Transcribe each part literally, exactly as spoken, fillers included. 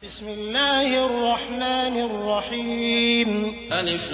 بسم الله الرحمن الرحيم. ألف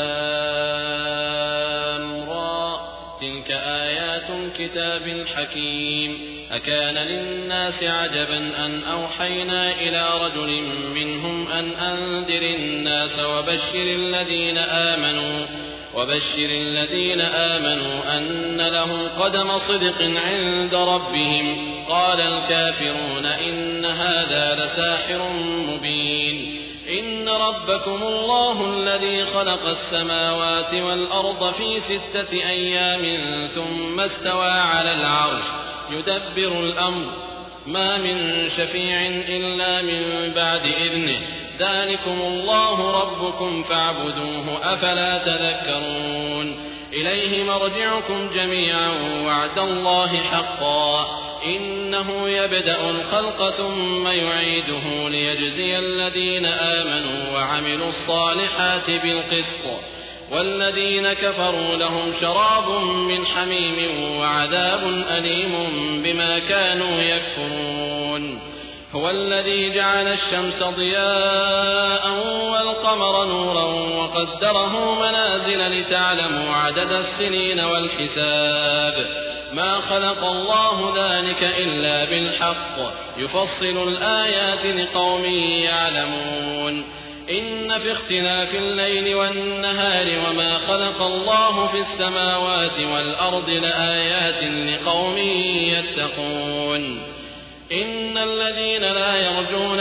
لام را تلك آيات الكتاب الحكيم. أكان للناس عجبا أن أوحينا إلى رجل منهم أن أنذر الناس وبشر الذين آمنوا وبشر الذين آمنوا أن لهم قدم صدق عند ربهم. قال الكافرون إن هذا لساحر مبين. إن ربكم الله الذي خلق السماوات والأرض في ستة أيام ثم استوى على العرش يدبر الأمر ما من شفيع إلا من بعد إذنه. ذلكم الله ربكم فاعبدوه أفلا تذكرون. إليه مرجعكم جميعا وعد الله حقا إنه يبدأ الخلق ثم يعيده ليجزي الذين آمنوا وعملوا الصالحات بالقسط والذين كفروا لهم شراب من حميم وعذاب أليم بما كانوا يكفرون. هو الذي جعل الشمس ضياء والقمر نورا وقدره منازل لتعلموا عدد السنين والحساب. ما خلق الله ذلك إلا بالحق يفصل الآيات لقوم يعلمون. إن في اختلاف الليل والنهار وما خلق الله في السماوات والأرض لآيات لقوم يتقون. إن الذين لا يرجون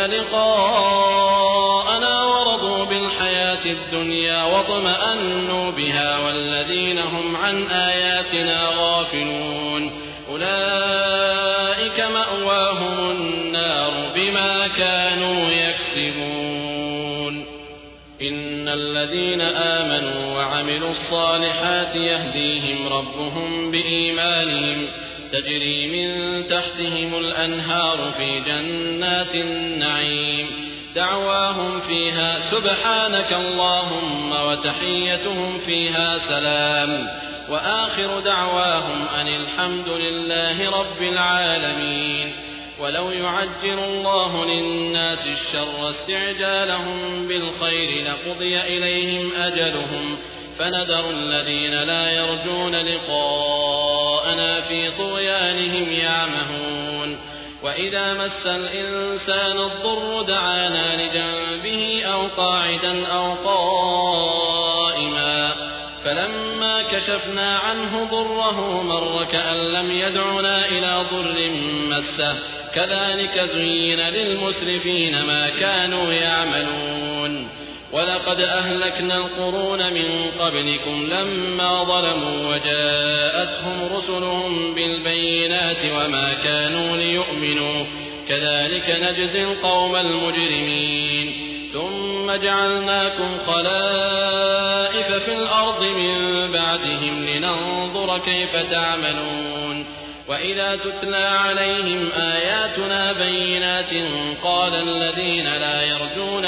لقاءنا ورضوا بالحياة الدنيا واطمأنوا بها والذين هم عن آياتنا غافلون أولئك مأواهم النار بما كانوا يكسبون. إن الذين آمنوا وعملوا الصالحات يهديهم ربهم بإيمانهم تجري من تحتهم الأنهار في جنات النعيم. دعواهم فيها سبحانك اللهم وتحيتهم فيها سلام وآخر دعواهم أن الحمد لله رب العالمين. ولو يعجل الله للناس الشر استعجالهم بالخير لقضي إليهم أجلهم فنذر الذين لا يرجون لقاءنا في طغيانهم يعمهون. وإذا مس الإنسان الضر دعانا لجنبه أو قاعدا أو قائما فلما كشفنا عنه ضره مر كأن لم يدعنا إلى ضر مسه كذلك زين للمسرفين ما كانوا يعملون. ولقد أهلكنا القرون من قبلكم لما ظلموا وجاءتهم رسلهم بالبينات وما كانوا ليؤمنوا كذلك نجزي القوم المجرمين. ثم جعلناكم خلائف في الأرض من بعدهم لننظر كيف تعملون. وإذا تتلى عليهم آياتنا بينات قال الذين لا يرجون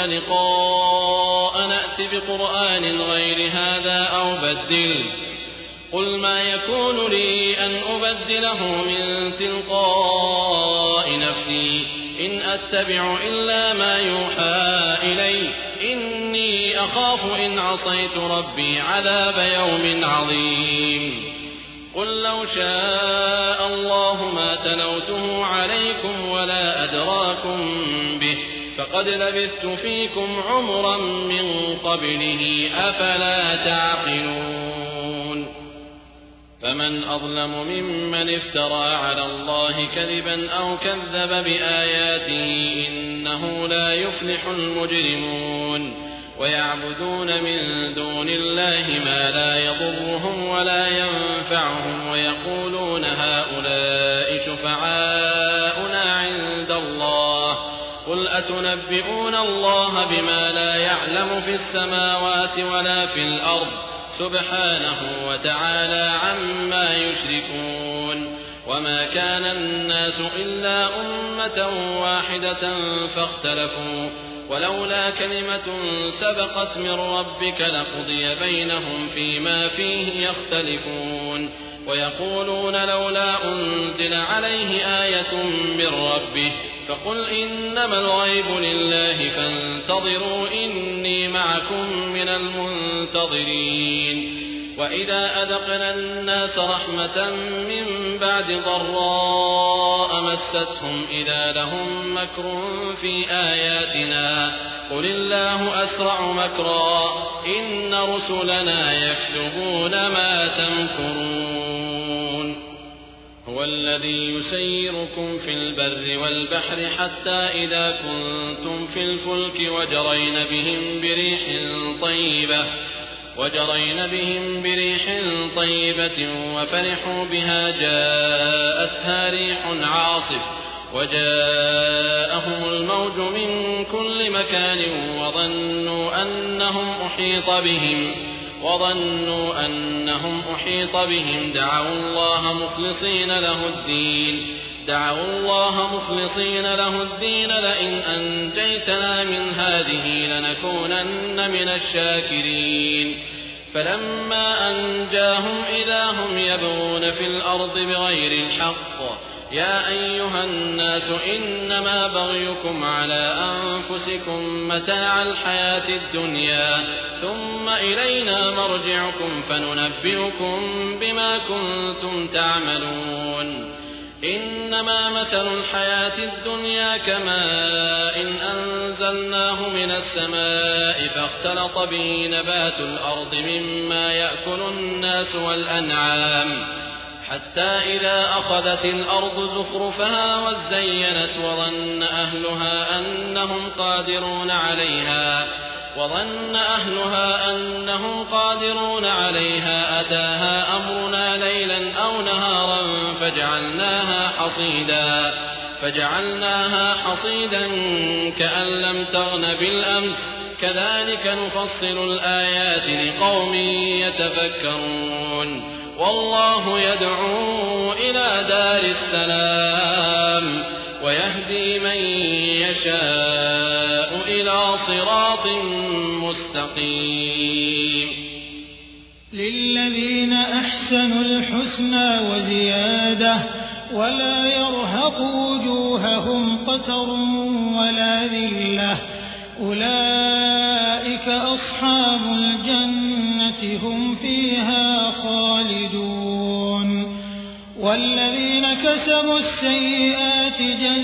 لقاء نأت بقرآن غير هذا أو بدل قل ما يكون لي أن أبدله من تلقاء نفسي إن أتبع إلا ما يوحى إلي إني أخاف إن عصيت ربي عذاب يوم عظيم. قل لو شاء الله ما تلوته عليكم ولا أدراكم به فقد لبثت فيكم عمرا من قبله أفلا تعقلون. فمن أظلم ممن افترى على الله كذبا أو كذب بآياته إنه لا يفلح المجرمون. ويعبدون من دون الله ما لا يضرهم ولا ينفعهم ويقولون هؤلاء شفعاؤنا عند الله قل أتنبئون الله بما لا يعلم في السماوات ولا في الأرض سبحانه وتعالى عما يشركون. وما كان الناس إلا أمة واحدة فاختلفوا ولولا كلمة سبقت من ربك لقضي بينهم فيما فيه يختلفون. ويقولون لولا أنزل عليه آية من ربه فقل إنما الغيب لله فانتظروا إني معكم من المنتظرين وإذا أذقنا الناس رحمة من بعد ضراء مستهم إذا لهم مكر في آياتنا قل الله أسرع مكرا إن رسلنا يكتبون ما تمكرون هو الذي يسيركم في البر والبحر حتى إذا كنتم في الفلك وجرين بهم بريح طيبة وجرين بهم بريح طيبة وفرحوا بها جاءتها ريح عاصف وجاءهم الموج من كل مكان وظنوا أنهم أحيط بهم وظنوا أنهم أحيط بهم دعوا الله مخلصين له الدين دعوا الله مخلصين له الدين لئن أنجيتنا من هذه لنكونن من الشاكرين فلما أنجاهم إذا هم يبغون في الأرض بغير الحق يا أيها الناس إنما بغيكم على أنفسكم متاع الحياة الدنيا ثم إلينا مرجعكم فننبئكم بما كنتم تعملون إنما مثل الحياة الدنيا كماء إن أنزلناه من السماء فاختلط به نبات الأرض مما يأكل الناس والأنعام حتى إذا أخذت الأرض زخرفها وزينت وظن أهلها أنهم قادرون عليها وظن أهلها أنهم قادرون عليها أتاها أمرنا ليلا أو نهارا فجعلناها حصيدا فجعلناها حصيدا كأن لم تغن بالأمس كذلك نفصل الآيات لقوم يتفكرون والله يدعو إلى دار السلام ويهدي من يشاء إلى صراط مستقيم للذين أحسنوا الحسنى وزيادة ولا يرهق وجوههم قتر ولا ذلة أولئك أصحاب الجنة هم فيها خالدون والذين كسبوا السيئات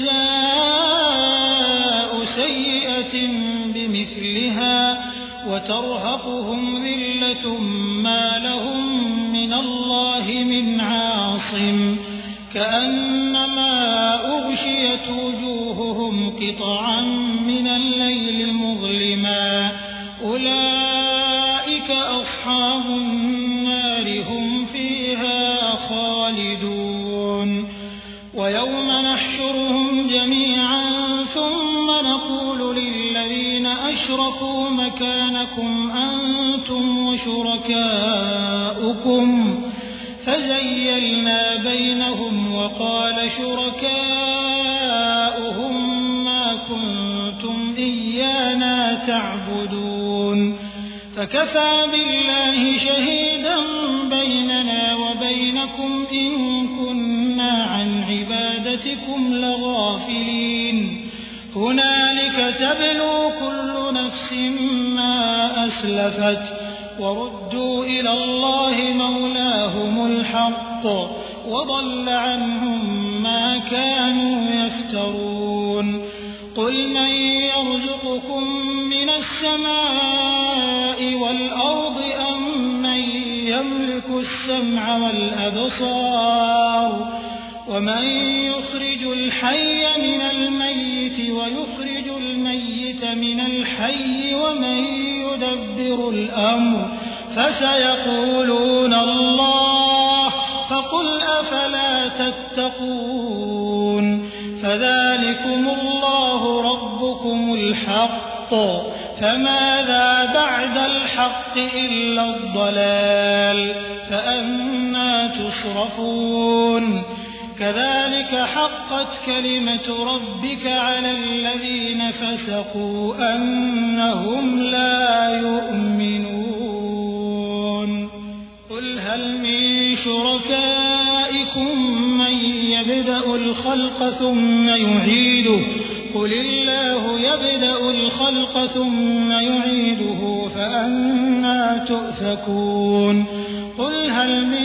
جزاء سيئة بمثلها وترهقهم ذلة ما لهم من الله من عاصم كأنما أغشيت وجوههم قطعا من الليل مظلما أولئك أصحاب النار هم فيها خالدون ويوم نحشرهم جميعا ثم نقول للذين أشركوا مكانكم أنتم وشركاؤكم فزيلنا بينهم وقال شركاؤهم ما كنتم إيانا تعبدون فكفى بالله شهيدا بيننا وبينكم إن كنا عن عبادتكم لغافلين هنالك تبلو كل نفس ما أسلفت وردوا إلى الله مولاهم الحق وضل عنهم ما كانوا يفترون قل من يرزقكم من السماء والأرض أم من يملك السمع والأبصار ومن يخرج الحي من الميت ويخرج الميت من الحي ومن يدبر الأمر فسيقولون الله فقل أفلا تتقون فذلكم الله ربكم الحق فماذا بعد الحق إلا الضلال فأنى تصرفون كذلك حقت كلمة ربك على الذين فسقوا أنهم لا يؤمنون قل هل من شركائكم من يبدأ الخلق ثم يعيده قل الله يبدأ الخلق ثم يعيده فأنى تؤفكون قل هل من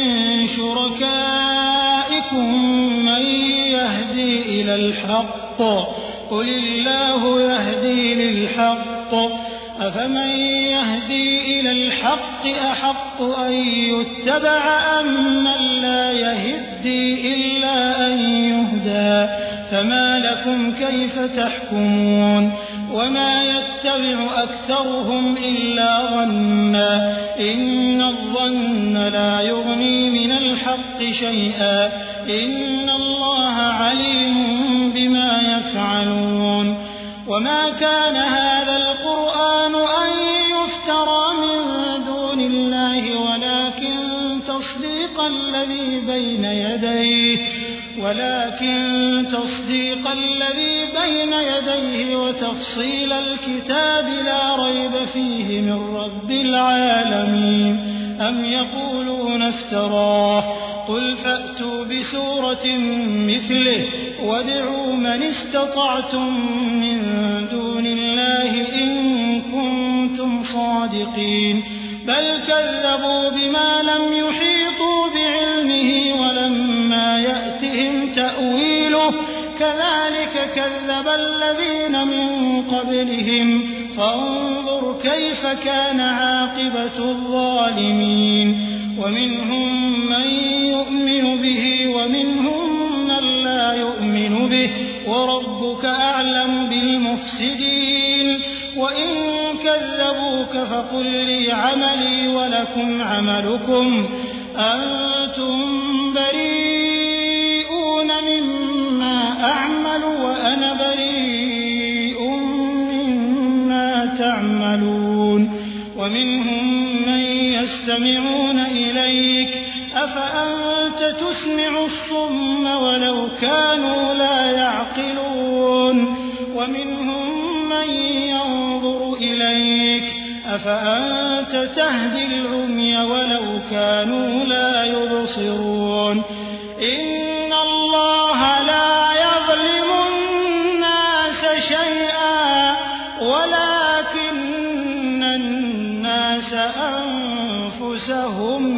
شركائكم من يهدي إلى الحق قل الله يهدي للحق أفمن يهدي إلى الحق أحق أن يتبع أم من لا يهدي إلا أن يهدى فما لكم كيف تحكمون وما يتبع أكثرهم إلا ظنا إن الظن لا يغني من الحق شيئا إن الله عليم بما يفعلون وما كان هذا القرآن أن يفترى من دون الله ولكن تصديق الذي بين يديه ولكن تصديق الذي بين يديه وتفصيل الكتاب لا ريب فيه من رب العالمين أم يقولون افتراه قل فأتوا بسورة مثله وادعوا من استطعتم من دون الله إن كنتم صادقين بل كذبوا بما لم يحيطوا بعلمه ولما يأتهم تأويله كذلك كذب الذين من قبلهم فانظر كيف كان عاقبة الظالمين ومنهم من يؤمن به ومنهم من لا يؤمن به وربك أعلم بالمفسدين وإن كذبوك فقل لي عملي ولكم عملكم أنتم بريئون مما أعمل وأنا بريء مما تعملون ومنهم من يستمعون إليك أفأنت تسمع الصم ولو كانوا لا يعقلون ومنهم من ينظر إليك أفأنت تهدي العمي ولو كانوا لا يبصرون إن الله لا يظلم الناس شيئا ولكن الناس أنفسهم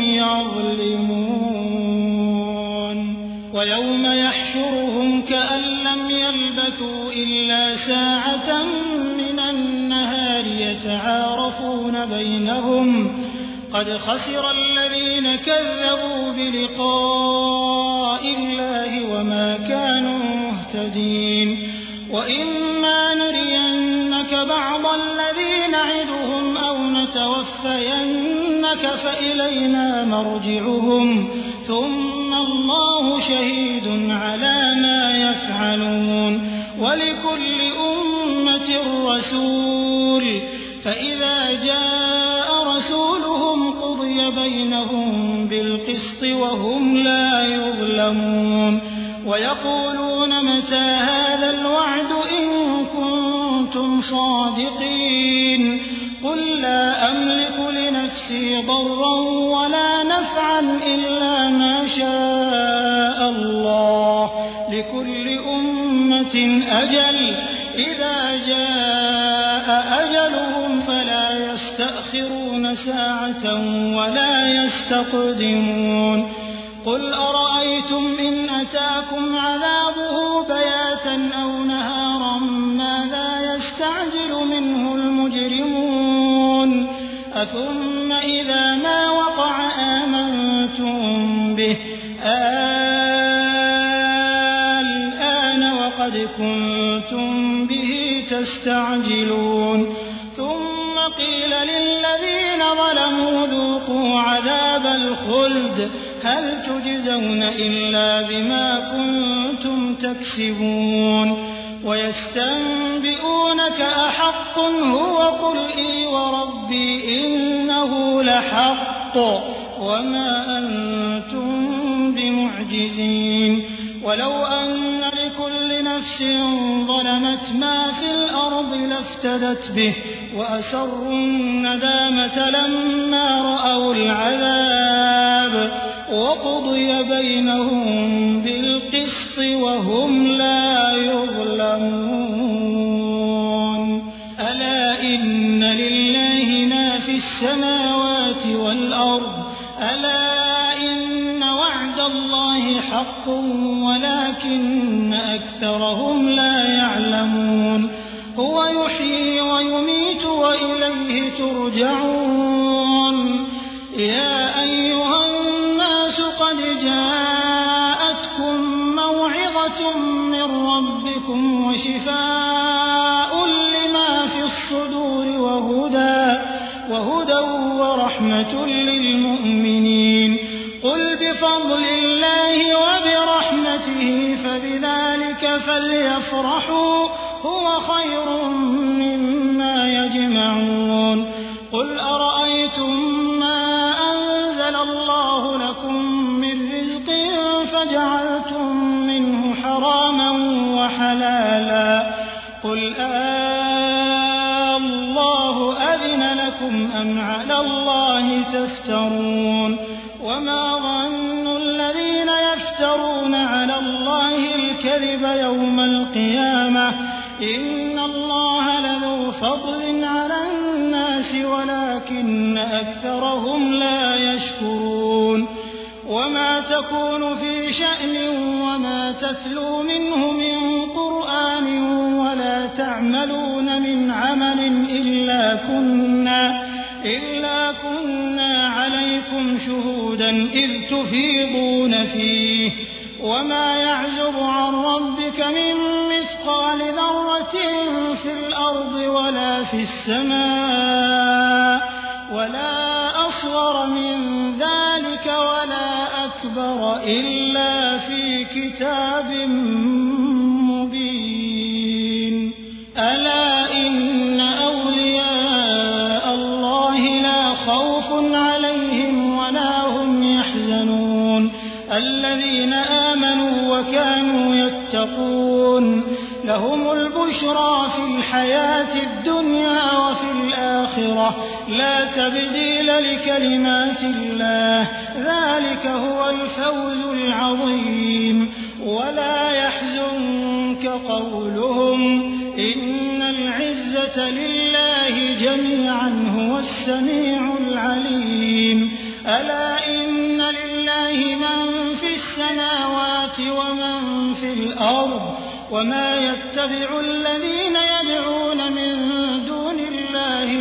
يظلمون ويوم يحشرهم كأن لم يلبثوا إلا ساعة من النهار يتعارفون بينهم قد خسر الذين كذبوا بلقاء الله وما كانوا مهتدين وإما نرينك بعض الذي نعدهم أو نتوفينك فإلينا مرجعهم ثم الله شهيد على ما يفعلون ولكل أمة رسول فإذا جاء رسولهم قضي بينهم بالقسط وهم لا يظلمون ويقولون متى هذا الوعد إن كنتم صادقين قل لا أملك لنفسي ضرا ولا نفعا إلا ما شاء الله لكل أمة أجل إذا جاء أجلهم فلا يستأخرون ساعة ولا يستقدمون قل أرأيتم إن أتاكم عذابه بياتا أو نهارا ماذا يستعجل منه المجرمون أثم إذا ما وقع آمنتم به الآن وقد كنتم به تستعجلون ثم قيل للذين ظلموا ذوقوا عذاب الخلد هل تجزون إلا بما كنتم تكسبون ويستنبئونك أحق هو قل إي وربي إنه لحق وما أنتم بمعجزين ولو أن لكل نفس ظلمت ما في الأرض لافتدت به وأسروا الندامة لما رأوا العذاب وقضي بينهم بالقسط وهم لا يظلمون ألا إن لله ما في السماوات والأرض ألا إن وعد الله حق ولكن أكثرهم لا يعلمون هو يحيي ويميت وإليه ترجعون يا أيها الناس قد جاءتكم موعظة من ربكم وشفاء لما في الصدور وهدى, وهدى ورحمة للمؤمنين قل بفضل الله وبرحمته فبذلك فليفرحوا هو خير مما يجمعون قل أرأيتم ما أنزل الله لكم من رزق فجعلتم منه حراما وحلالا قل آه الله أذن لكم أم على الله تفترون وما ظن الذين يفترون على الله الكذب يوم القيامة إن الله لذو فضل على الناس ولكن أكثرهم لا يشكرون وما تكون في شأن وما تتلو منه من قرآن ولا تعملون من عمل إلا كنا, إلا كنا عليكم شهودا إذ تفيضون فيه وما يعزب عن ربك من مثقال ذرة في الأرض ولا في السماء ولا أصغر من ذلك ولا أكبر إلا في كتاب مبين ألا إن أولياء الله لا خوف عليهم ولا هم يحزنون الذين آمنوا وكانوا يتقون لهم البشرى في الحياة الدنيا وفي الآخرة لا تبديل لكلمات الله ذلك هو الفوز العظيم ولا يحزنك قولهم إن العزة لله جميعا هو السميع العليم ألا إن لله من في السماوات ومن في الأرض وما يتبع الذين يدعون من دون الله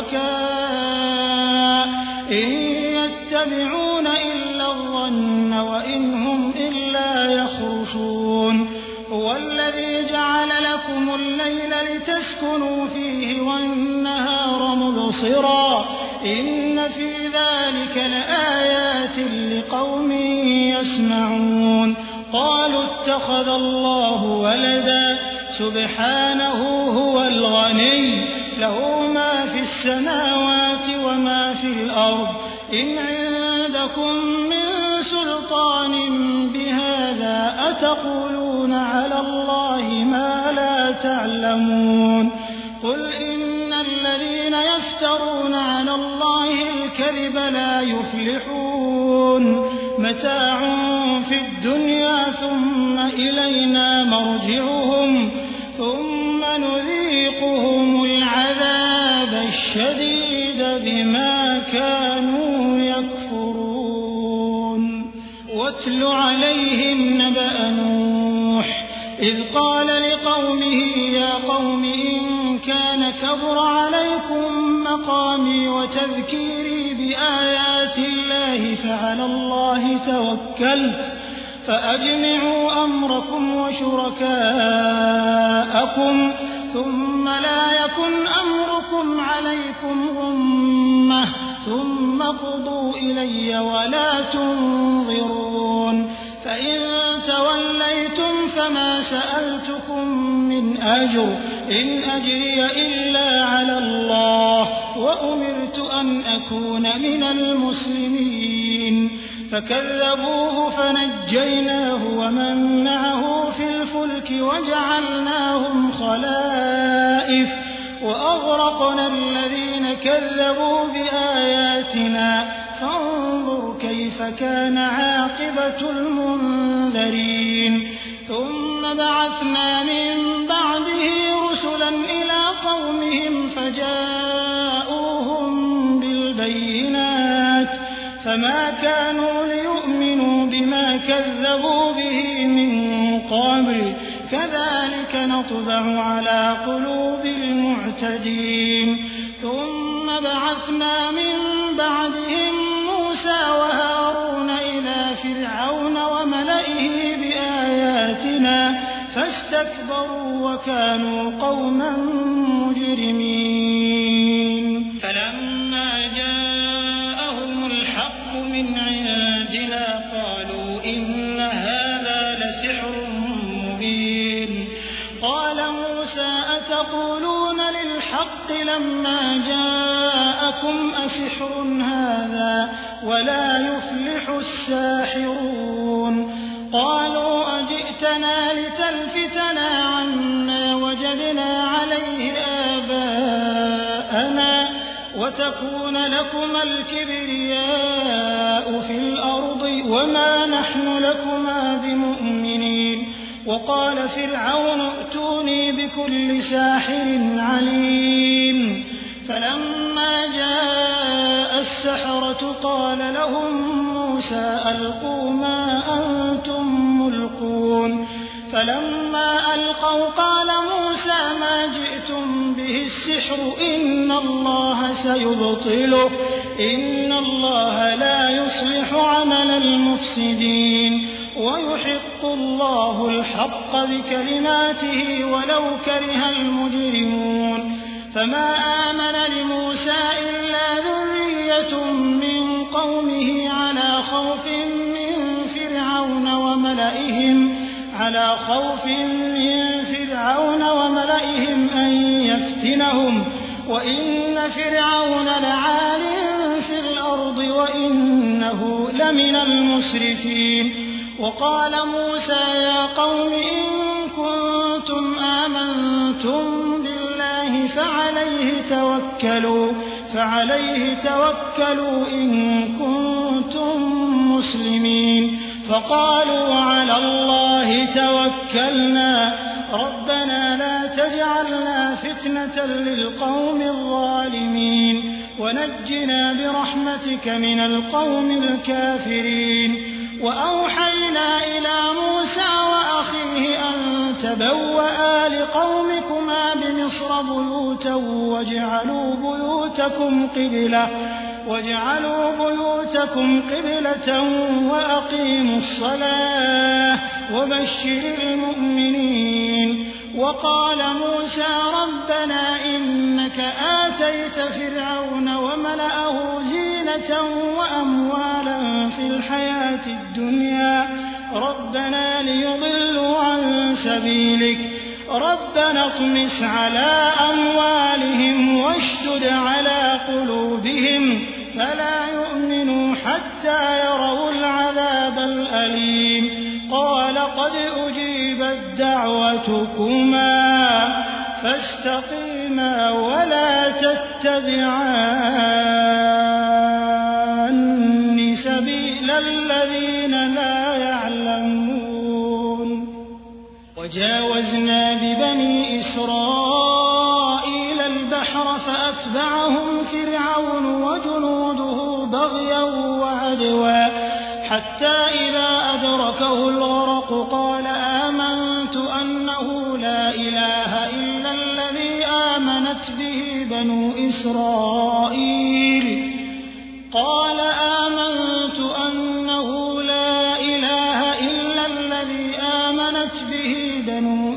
شركاء إن يتبعون إلا الظن وإن هم إلا يخرصون هو الذي جعل لكم الليل لتسكنوا فيه والنهار مبصرا إن في ذلك لآيات لقوم يسمعون قالوا اتخذ الله ولدا سبحانه هو الغني له ما في السماوات وما في الأرض إن عندكم من سلطان بهذا أتقولون على الله ما لا تعلمون قل إن الذين يفترون على الله الكذب لا يفلحون متاع في الدنيا ثم إلينا مرجعهم ثم نذيقهم العذاب الشديد بما كانوا يكفرون واتل عليهم نبأ نوح إذ قال لقومه يا قوم إن كان كبر عليكم مقامي وتذكيري بآيات الله فعلى الله توكلت فأجمعوا أمركم وشركاءكم ثم لا يكن أمركم عليكم غمة ثم قضوا إلي ولا تنظرون فإن توليتم فما سألتكم من أجر إن أجري إلا على الله وأمرت أن أكون من المسلمين فكذبوه فنجيناه ومن معه في الفلك وجعلناهم خلائف وأغرقنا الذين كذبوا بآياتنا فانظر كيف كان عاقبة المنذرين ثم بعثنا من بعده رسلا إلى قومهم فجاءوهم بالبينات فما كانوا ليؤمنوا بما كذبوا به من قبل كذلك نطبع على قلوب المعتدين ثم بعثنا من بعدهم موسى وهارون إلى فرعون وملئه بآياتنا فاستكبروا وكانوا قوما مجرمين فلما جاءهم الحق من عندنا قالوا إن هذا لسحر مبين قال موسى أتقولون للحق لما جاءكم أسحر هذا ولا يفلح الساحرون قالوا أجئتنا لتلفتنا عما وجدنا عليه آباءنا وتكون لكما الكبرياء في الأرض وما نحن لكما بمؤمنين وقال فرعون ائتوني بكل ساحر عليم فلما جاء السحرة قال لهم موسى ألقوا ما أنتم ملقون فلما ألقوا قال موسى ما جئتم به السحر إن الله سيبطله إن الله لا يصلح عمل المفسدين ويحق الله الحق بكلماته ولو كره المجرمون فما آمن لموسى إلا ذرية من قومه على خوف من فرعون وملئهم على خوف من فرعون وملئهم أن يفتنهم وإن فرعون لعال في الأرض وإنه لمن المسرفين وقال موسى يا قوم إن كنتم آمنتم بالله فعليه توكلوا فعليه توكلوا إن كنتم مسلمين فقالوا على الله توكلنا ربنا لا تجعلنا فتنة للقوم الظالمين ونجنا برحمتك من القوم الكافرين وأوحينا إلى موسى وأخيه أن تبوأ لقومكما بمصر بيوتا واجعلوا بيوتكم قبلة واجعلوا بيوتكم قبلة وأقيموا الصلاة وبشر المؤمنين وقال موسى ربنا إنك آتيت فرعون وملأه زينة وأموالا في الحياة الدنيا ربنا ليضلوا عن سبيلك ربنا اطمس على أموالهم واشدد على قلوبهم فلا يؤمنوا حتى يروا العذاب الأليم قال قد أجيبت دعوتكما فاستقيما ولا تتبعان سبيل الذين لا يعلمون وجاوزنا ببني إسرائيل البحر فأتبعهم فرعون وجنوده بغيا وعدوا حتى إذا أدركه الغرق قال آمنت أنه لا إله إلا الذي آمنت به بنو إسرائيل قال آمنت أنه لا إله إلا الذي آمنت به بنو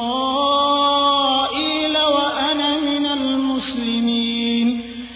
إسرائيل وأنا من المسلمين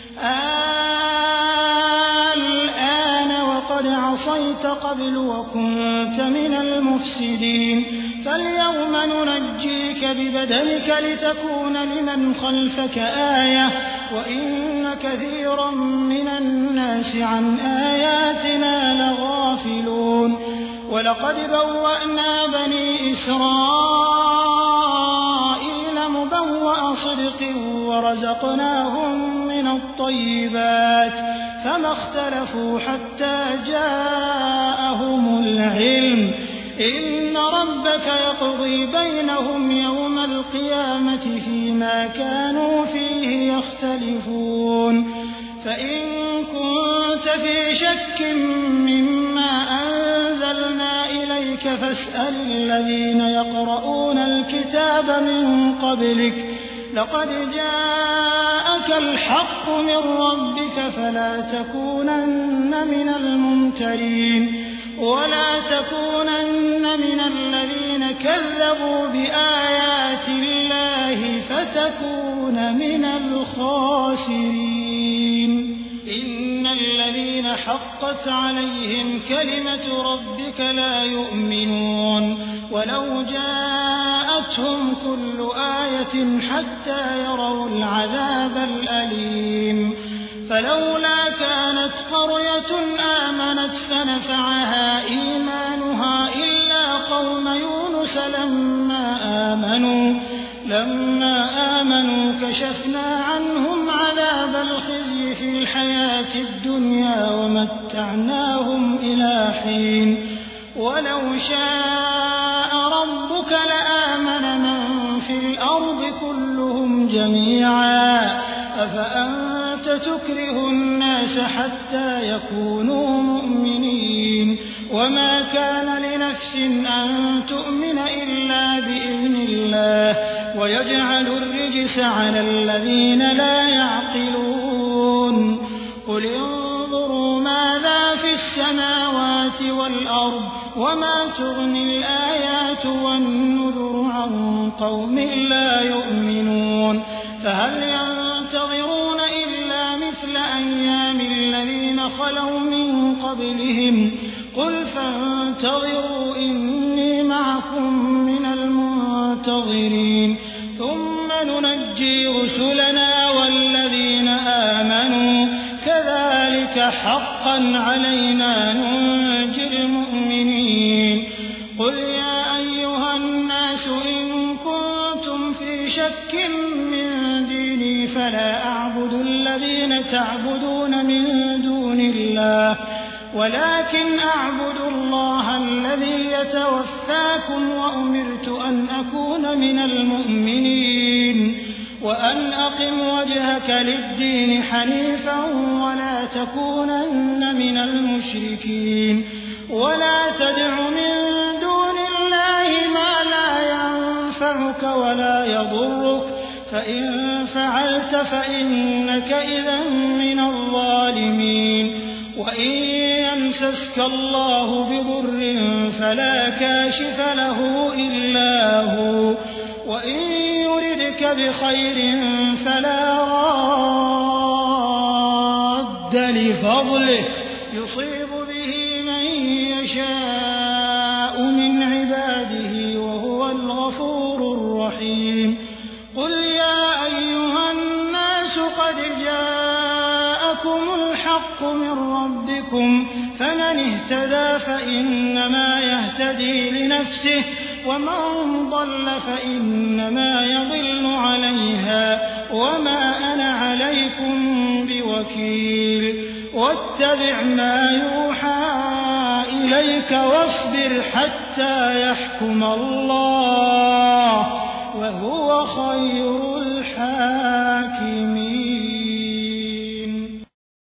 الآن وقد عصيت قبل وكنت من المفسدين فاليوم ننجيك ببدنك لتكون لمن خلفك آية وإن كثيرا من الناس عن آياتنا لغافلون ولقد بوأنا بني إسرائيل مبوأ صدق ورزقناهم من الطيبات فما اختلفوا حتى جاءهم العلم إن ربك يقضي بينهم يوم القيامة فيما كانوا فيه يختلفون فإن كنت في شك مما أنزلنا إليك فاسأل الذين يقرؤون الكتاب من قبلك لقد جاءك الحق من ربك فلا تكونن من الممترين ولا تكونن من الذين كذبوا بآيات الله فتكون من الخاسرين إن الذين حقت عليهم كلمة ربك لا يؤمنون ولو جاءتهم كل آية حتى يروا العذاب الأليم فلولا كانت قرية آمنت فنفعها إيمانها إلا قوم يونس لما آمنوا لما آمنوا كشفنا عنهم عذاب الخزي في الحياة الدنيا ومتعناهم إلى حين ولو شاء ربك لآمن من في الأرض كلهم جميعا أفأنت تكره الناس حتى يكونوا مؤمنين وما كان لنفس أن تؤمن إلا بإذن الله ويجعل الرجس على الذين لا يعقلون قل انظروا ماذا في السماوات والأرض وما تغني الآيات والنذر عن قوم لا يؤمنون فهل ينتظرون إلا مثل أيام الذين خلوا من قبلهم قل فانتظروا إني معكم من المنتظرين ثم ننجي رسلنا والذين آمنوا كذلك حقا علينا ننجي المؤمنين قل يا أيها الناس إن كنتم في شك من ديني فلا أعبد الذين تعبدون من دون الله ولكن أعبد الله الذي يتوفاكم وأمرت أن أكون من المؤمنين وأن أقم وجهك للدين حنيفا ولا تكونن من المشركين ولا تدع من دون الله ما لا ينفعك ولا يضرك فإن فعلت فإنك إذا من الظالمين وإن يمسسك الله بضر فلا كاشف له إلا هو وإن يردك بخير فلا راد لفضله يصيب به من يشاء من عباده وهو الغفور الرحيم قل يا أيها الناس قد جاءكم الحق من ربكم فمن اهتدى فإنما يهتدي لنفسه ومن ضل فإنما يضل عليها وما أنا عليكم بوكيل واتبع ما يوحى إليك واصبر حتى يحكم الله وهو خير الحاكمين